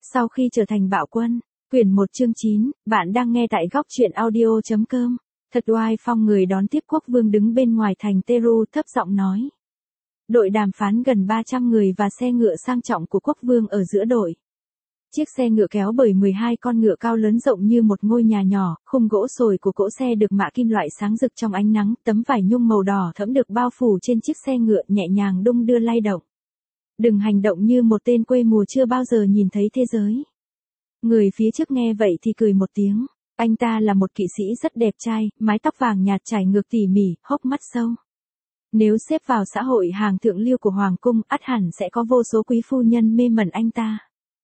Sau khi trở thành bạo quân, quyển 1 chương 9, bạn đang nghe tại góc truyện audio.com. Thật oai phong, người đón tiếp quốc vương đứng bên ngoài thành Teru thấp giọng nói. Đội đàm phán gần 300 người và xe ngựa sang trọng của quốc vương ở giữa đội. Chiếc xe ngựa kéo bởi 12 con ngựa cao lớn rộng như một ngôi nhà nhỏ, khung gỗ sồi của cỗ xe được mạ kim loại sáng rực trong ánh nắng, tấm vải nhung màu đỏ thẫm được bao phủ trên chiếc xe ngựa nhẹ nhàng đung đưa lay động. Đừng hành động như một tên quê mùa chưa bao giờ nhìn thấy thế giới. Người phía trước nghe vậy thì cười một tiếng. Anh ta là một kỵ sĩ rất đẹp trai, mái tóc vàng nhạt trải ngược tỉ mỉ, hốc mắt sâu. Nếu xếp vào xã hội hàng thượng lưu của hoàng cung, ắt hẳn sẽ có vô số quý phu nhân mê mẩn anh ta.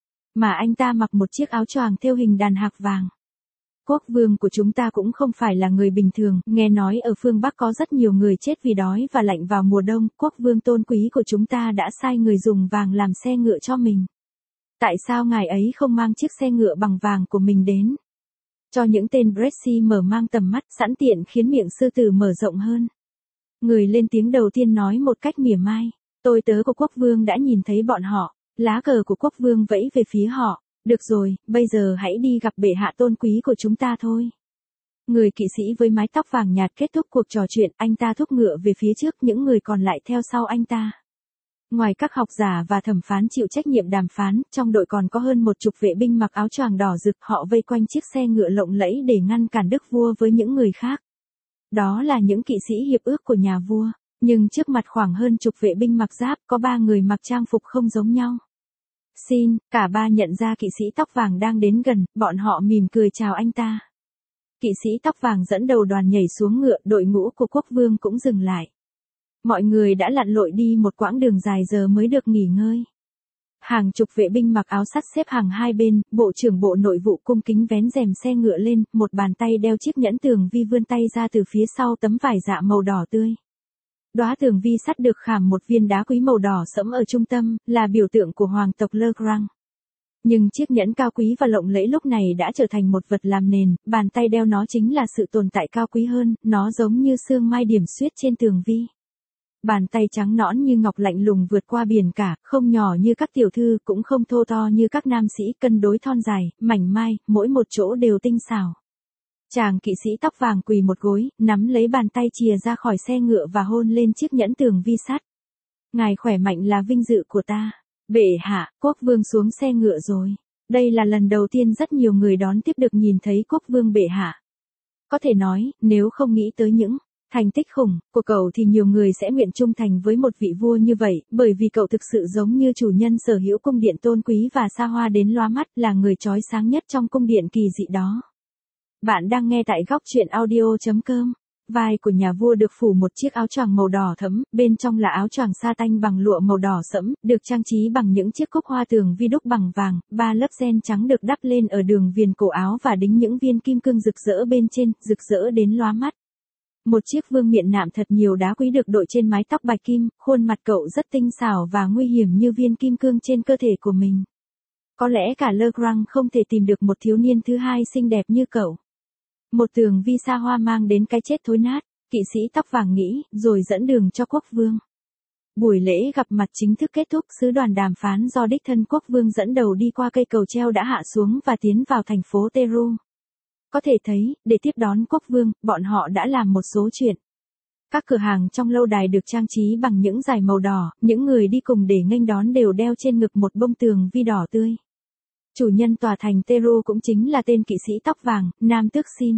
Mà anh ta mặc một chiếc áo choàng thêu hình đàn hạc vàng. Quốc vương của chúng ta cũng không phải là người bình thường, nghe nói ở phương Bắc có rất nhiều người chết vì đói và lạnh vào mùa đông, quốc vương tôn quý của chúng ta đã sai người dùng vàng làm xe ngựa cho mình. Tại sao ngài ấy không mang chiếc xe ngựa bằng vàng của mình đến? Cho những tên Brexit mở mang tầm mắt, sẵn tiện khiến miệng sư tử mở rộng hơn. Người lên tiếng đầu tiên nói một cách mỉa mai. Tôi tớ của quốc vương đã nhìn thấy bọn họ, lá cờ của quốc vương vẫy về phía họ. Được rồi, bây giờ hãy đi gặp bệ hạ tôn quý của chúng ta thôi. Người kỵ sĩ với mái tóc vàng nhạt kết thúc cuộc trò chuyện, anh ta thúc ngựa về phía trước, những người còn lại theo sau anh ta. Ngoài các học giả và thẩm phán chịu trách nhiệm đàm phán, trong đội còn có hơn 10 vệ binh mặc áo choàng đỏ rực, họ vây quanh chiếc xe ngựa lộng lẫy để ngăn cản đức vua với những người khác. Đó là những kỵ sĩ hiệp ước của nhà vua, nhưng trước mặt khoảng hơn 10 vệ binh mặc giáp, có 3 người mặc trang phục không giống nhau. Xin, cả ba nhận ra kỵ sĩ tóc vàng đang đến gần, bọn họ mỉm cười chào anh ta. Kỵ sĩ tóc vàng dẫn đầu đoàn nhảy xuống ngựa, đội ngũ của quốc vương cũng dừng lại. Mọi người đã lặn lội đi một quãng đường dài giờ mới được nghỉ ngơi. Hàng chục vệ binh mặc áo sắt xếp hàng hai bên, bộ trưởng bộ nội vụ cung kính vén rèm xe ngựa lên, một bàn tay đeo chiếc nhẫn tường vi vươn tay ra từ phía sau tấm vải dạ màu đỏ tươi. Đóa tường vi sắt được khảm một viên đá quý màu đỏ sẫm ở trung tâm, là biểu tượng của hoàng tộc Le Grand. Nhưng chiếc nhẫn cao quý và lộng lẫy lúc này đã trở thành một vật làm nền, bàn tay đeo nó chính là sự tồn tại cao quý hơn, nó giống như sương mai điểm xuyết trên tường vi. Bàn tay trắng nõn như ngọc lạnh lùng vượt qua biển cả, không nhỏ như các tiểu thư, cũng không thô to như các nam sĩ, cân đối thon dài, mảnh mai, mỗi một chỗ đều tinh xảo. Chàng kỵ sĩ tóc vàng quỳ một gối, nắm lấy bàn tay chìa ra khỏi xe ngựa và hôn lên chiếc nhẫn tường vi sắt. Ngài khỏe mạnh là vinh dự của ta. Bệ hạ, quốc vương xuống xe ngựa rồi. Đây là lần đầu tiên rất nhiều người đón tiếp được nhìn thấy quốc vương bệ hạ. Có thể nói, nếu không nghĩ tới những thành tích khủng của cậu thì nhiều người sẽ nguyện trung thành với một vị vua như vậy, bởi vì cậu thực sự giống như chủ nhân sở hữu cung điện tôn quý và xa hoa đến lóa mắt, là người chói sáng nhất trong cung điện kỳ dị đó. Bạn đang nghe tại góc truyện audio.com. Vai của nhà vua được phủ một chiếc áo choàng màu đỏ thẫm, bên trong là áo choàng sa tanh bằng lụa màu đỏ sẫm, được trang trí bằng những chiếc cúc hoa tường vi đúc bằng vàng, 3 lớp ren trắng được đắp lên ở đường viền cổ áo và đính những viên kim cương rực rỡ bên trên, rực rỡ đến lóa mắt. Một chiếc vương miện nạm thật nhiều đá quý được đội trên mái tóc bạch kim, khuôn mặt cậu rất tinh xảo và nguy hiểm như viên kim cương trên cơ thể của mình. Có lẽ cả Le Grand không thể tìm được một thiếu niên thứ hai xinh đẹp như cậu. Một tường vi xa hoa mang đến cái chết thối nát, kỵ sĩ tóc vàng nghĩ, rồi dẫn đường cho quốc vương. Buổi lễ gặp mặt chính thức kết thúc, sứ đoàn đàm phán do đích thân quốc vương dẫn đầu đi qua cây cầu treo đã hạ xuống và tiến vào thành phố Teru. Có thể thấy, để tiếp đón quốc vương, bọn họ đã làm một số chuyện. Các cửa hàng trong lâu đài được trang trí bằng những dải màu đỏ, những người đi cùng để nghênh đón đều đeo trên ngực một bông tường vi đỏ tươi. Chủ nhân tòa thành Teru cũng chính là tên kỵ sĩ tóc vàng, Nam Tước Xin.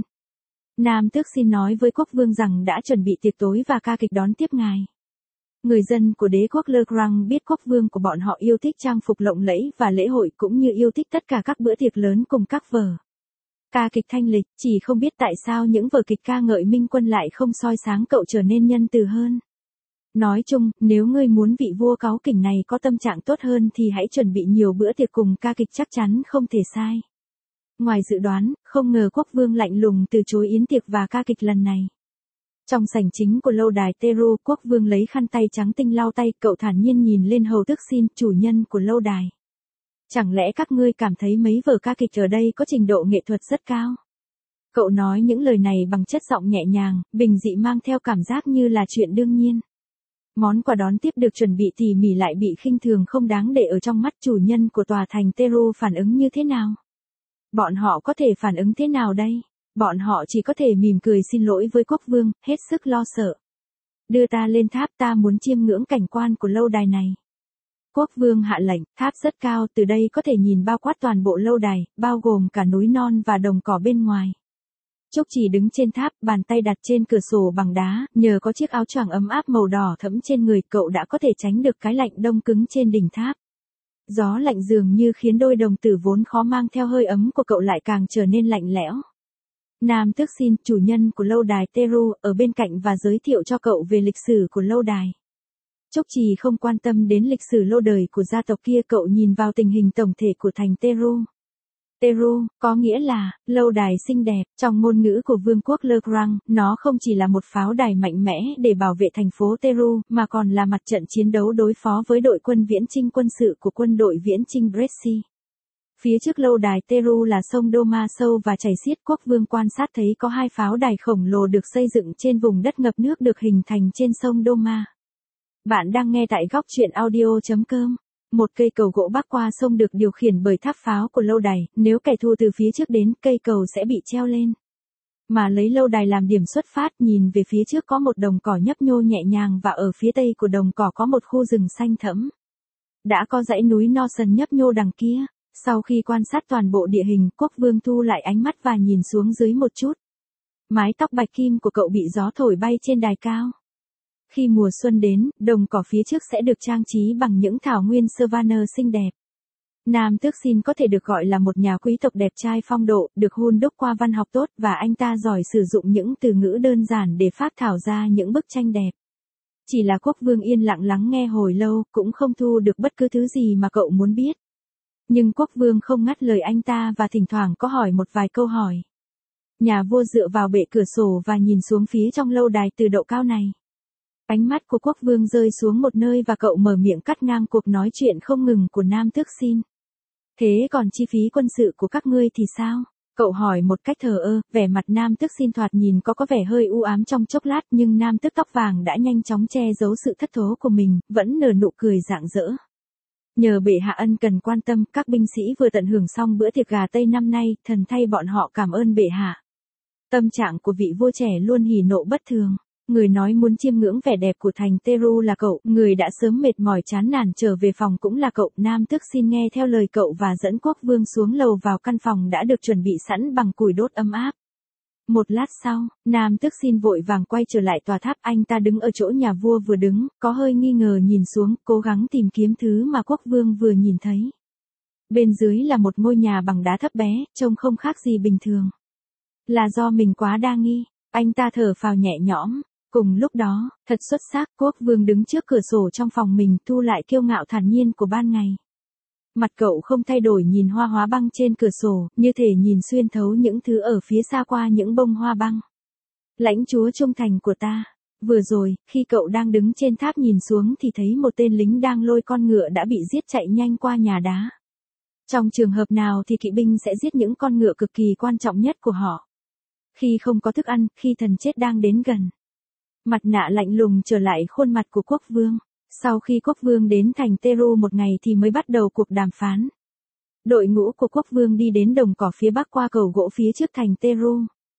Nam Tước Xin nói với quốc vương rằng đã chuẩn bị tiệc tối và ca kịch đón tiếp ngài. Người dân của đế quốc Le Grand biết quốc vương của bọn họ yêu thích trang phục lộng lẫy và lễ hội, cũng như yêu thích tất cả các bữa tiệc lớn cùng các vở ca kịch thanh lịch, chỉ không biết tại sao những vở kịch ca ngợi minh quân lại không soi sáng cậu trở nên nhân từ hơn. Nói chung, nếu ngươi muốn vị vua cáu kỉnh này có tâm trạng tốt hơn thì hãy chuẩn bị nhiều bữa tiệc cùng ca kịch, chắc chắn không thể sai. Ngoài dự đoán, không ngờ quốc vương lạnh lùng từ chối yến tiệc và ca kịch lần này. Trong sảnh chính của lâu đài Teru, quốc vương lấy khăn tay trắng tinh lau tay, cậu thản nhiên nhìn lên hầu tước Xin, chủ nhân của lâu đài. Chẳng lẽ các ngươi cảm thấy mấy vở ca kịch ở đây có trình độ nghệ thuật rất cao? Cậu nói những lời này bằng chất giọng nhẹ nhàng, bình dị, mang theo cảm giác như là chuyện đương nhiên. Món quà đón tiếp được chuẩn bị tỉ mỉ lại bị khinh thường không đáng để ở trong mắt chủ nhân của tòa thành Teru phản ứng như thế nào? Bọn họ có thể phản ứng thế nào đây? Bọn họ chỉ có thể mỉm cười xin lỗi với quốc vương, hết sức lo sợ. Đưa ta lên tháp, ta muốn chiêm ngưỡng cảnh quan của lâu đài này. Quốc vương hạ lệnh, tháp rất cao, từ đây có thể nhìn bao quát toàn bộ lâu đài, bao gồm cả núi non và đồng cỏ bên ngoài. Trúc Chỉ đứng trên tháp, bàn tay đặt trên cửa sổ bằng đá, nhờ có chiếc áo choàng ấm áp màu đỏ thẫm trên người, cậu đã có thể tránh được cái lạnh đông cứng trên đỉnh tháp. Gió lạnh dường như khiến đôi đồng tử vốn khó mang theo hơi ấm của cậu lại càng trở nên lạnh lẽo. Nam Tước Xin, chủ nhân của lâu đài Teru, ở bên cạnh và giới thiệu cho cậu về lịch sử của lâu đài. Trúc Chỉ không quan tâm đến lịch sử lâu đời của gia tộc kia, cậu nhìn vào tình hình tổng thể của thành Teru. Teru, có nghĩa là, lâu đài xinh đẹp, trong ngôn ngữ của vương quốc Le Grand, nó không chỉ là một pháo đài mạnh mẽ để bảo vệ thành phố Teru, mà còn là mặt trận chiến đấu đối phó với đội quân viễn chinh quân sự của quân đội viễn chinh Bresci. Phía trước lâu đài Teru là sông Doma sâu và chảy xiết, quốc vương quan sát thấy có 2 pháo đài khổng lồ được xây dựng trên vùng đất ngập nước được hình thành trên sông Doma. Bạn đang nghe tại góc truyện audio.com. Một cây cầu gỗ bắc qua sông được điều khiển bởi tháp pháo của lâu đài, nếu kẻ thù từ phía trước đến, cây cầu sẽ bị treo lên. Mà lấy lâu đài làm điểm xuất phát, nhìn về phía trước có một đồng cỏ nhấp nhô nhẹ nhàng và ở phía tây của đồng cỏ có một khu rừng xanh thẫm. Đã có dãy núi Northern nhấp nhô đằng kia. Sau khi quan sát toàn bộ địa hình, quốc vương thu lại ánh mắt và nhìn xuống dưới một chút. Mái tóc bạch kim của cậu bị gió thổi bay trên đài cao. Khi mùa xuân đến, đồng cỏ phía trước sẽ được trang trí bằng những thảo nguyên savanna xinh đẹp. Nam Tước Xin có thể được gọi là một nhà quý tộc đẹp trai phong độ, được hun đúc qua văn học tốt và anh ta giỏi sử dụng những từ ngữ đơn giản để phác thảo ra những bức tranh đẹp. Chỉ là quốc vương yên lặng lắng nghe hồi lâu, cũng không thu được bất cứ thứ gì mà cậu muốn biết. Nhưng quốc vương không ngắt lời anh ta và thỉnh thoảng có hỏi một vài câu hỏi. Nhà vua dựa vào bệ cửa sổ và nhìn xuống phía trong lâu đài từ độ cao này. Ánh mắt của quốc vương rơi xuống một nơi và cậu mở miệng cắt ngang cuộc nói chuyện không ngừng của Nam Tước Xin. Thế còn chi phí quân sự của các ngươi thì sao? Cậu hỏi một cách thờ ơ, vẻ mặt Nam Tước Xin thoạt nhìn có vẻ hơi u ám trong chốc lát, nhưng Nam Tước tóc vàng đã nhanh chóng che giấu sự thất thố của mình, vẫn nở nụ cười rạng rỡ. Nhờ bệ hạ ân cần quan tâm, các binh sĩ vừa tận hưởng xong bữa tiệc gà Tây năm nay, thần thay bọn họ cảm ơn bệ hạ. Tâm trạng của vị vua trẻ luôn hỉ nộ bất thường. Người nói muốn chiêm ngưỡng vẻ đẹp của thành Teru là cậu, người đã sớm mệt mỏi chán nản trở về phòng cũng là cậu. Nam Tước Xin nghe theo lời cậu và dẫn quốc vương xuống lầu vào căn phòng đã được chuẩn bị sẵn bằng củi đốt ấm áp. Một lát sau, Nam Tước Xin vội vàng quay trở lại tòa tháp, anh ta đứng ở chỗ nhà vua vừa đứng, có hơi nghi ngờ nhìn xuống, cố gắng tìm kiếm thứ mà quốc vương vừa nhìn thấy. Bên dưới là một ngôi nhà bằng đá thấp bé, trông không khác gì bình thường. Là do mình quá đa nghi, anh ta thở phào nhẹ nhõm. Cùng lúc đó, thật xuất sắc, quốc vương đứng trước cửa sổ trong phòng mình, thu lại kiêu ngạo thản nhiên của ban ngày. Mặt cậu không thay đổi, nhìn hoa hóa băng trên cửa sổ, như thể nhìn xuyên thấu những thứ ở phía xa qua những bông hoa băng. Lãnh chúa trung thành của ta. Vừa rồi, khi cậu đang đứng trên tháp nhìn xuống thì thấy một tên lính đang lôi con ngựa đã bị giết chạy nhanh qua nhà đá. Trong trường hợp nào thì kỵ binh sẽ giết những con ngựa cực kỳ quan trọng nhất của họ. Khi không có thức ăn, khi thần chết đang đến gần. Mặt nạ lạnh lùng trở lại khuôn mặt của quốc vương. Sau khi quốc vương đến thành Teru một ngày thì mới bắt đầu cuộc đàm phán. Đội ngũ của quốc vương đi đến đồng cỏ phía bắc qua cầu gỗ phía trước thành Teru.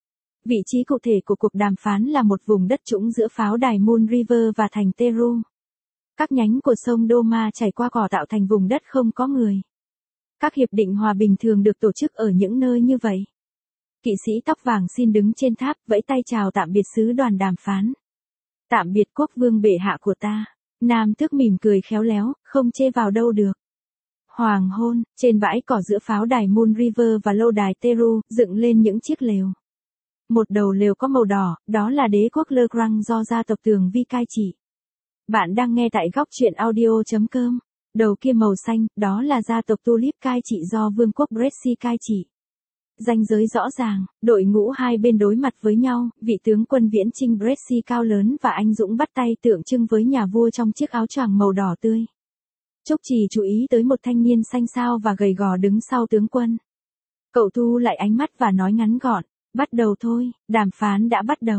Vị trí cụ thể của cuộc đàm phán là một vùng đất trũng giữa pháo đài Moon River và thành Teru. Các nhánh của sông Doma chảy qua cỏ tạo thành vùng đất không có người. Các hiệp định hòa bình thường được tổ chức ở những nơi như vậy. Kỵ sĩ tóc vàng xin đứng trên tháp, vẫy tay chào tạm biệt sứ đoàn đàm phán. Tạm biệt quốc vương bệ hạ của ta. Nam Tước mỉm cười khéo léo, không chê vào đâu được. Hoàng hôn, trên bãi cỏ giữa pháo đài Moon River và lâu đài Teru, dựng lên những chiếc lều. Một đầu lều có màu đỏ, đó là đế quốc Le Grand do gia tộc Tường Vi cai trị. Bạn đang nghe tại góc truyện audio.com. Đầu kia màu xanh, đó là gia tộc Tulip cai trị do vương quốc Bresci cai trị. Ranh giới rõ ràng, đội ngũ hai bên đối mặt với nhau, vị tướng quân viễn chinh Bresci cao lớn và anh dũng bắt tay tượng trưng với nhà vua trong chiếc áo choàng màu đỏ tươi. Trúc Chỉ chú ý tới một thanh niên xanh xao và gầy gò đứng sau tướng quân. Cậu thu lại ánh mắt và nói ngắn gọn, bắt đầu thôi, đàm phán đã bắt đầu.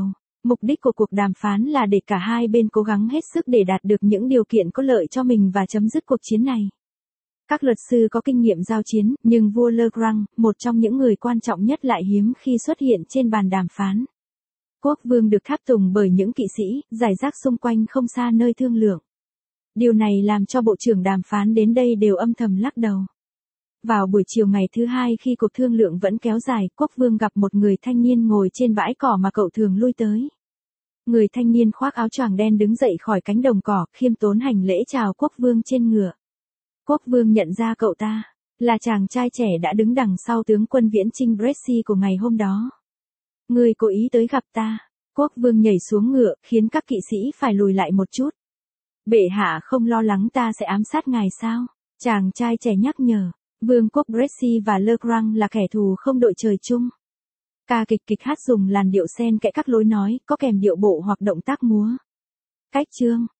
Mục đích của cuộc đàm phán là để cả hai bên cố gắng hết sức để đạt được những điều kiện có lợi cho mình và chấm dứt cuộc chiến này. Các luật sư có kinh nghiệm giao chiến, nhưng vua Le Grand, một trong những người quan trọng nhất lại hiếm khi xuất hiện trên bàn đàm phán. Quốc vương được tháp tùng bởi những kỵ sĩ, rải rác xung quanh không xa nơi thương lượng. Điều này làm cho bộ trưởng đàm phán đến đây đều âm thầm lắc đầu. Vào buổi chiều ngày thứ hai khi cuộc thương lượng vẫn kéo dài, quốc vương gặp một người thanh niên ngồi trên bãi cỏ mà cậu thường lui tới. Người thanh niên khoác áo choàng đen đứng dậy khỏi cánh đồng cỏ, khiêm tốn hành lễ chào quốc vương trên ngựa. Quốc vương nhận ra cậu ta là chàng trai trẻ đã đứng đằng sau tướng quân viễn chinh Bressy của ngày hôm đó. Người cố ý tới gặp ta. Quốc vương nhảy xuống ngựa, khiến các kỵ sĩ phải lùi lại một chút. Bệ hạ không lo lắng ta sẽ ám sát ngài sao? Chàng trai trẻ nhắc nhở. Vương quốc Bressy và Le Grand là kẻ thù không đội trời chung. Ca kịch hát dùng làn điệu xen kẽ các lối nói, có kèm điệu bộ hoặc động tác múa. Cách chương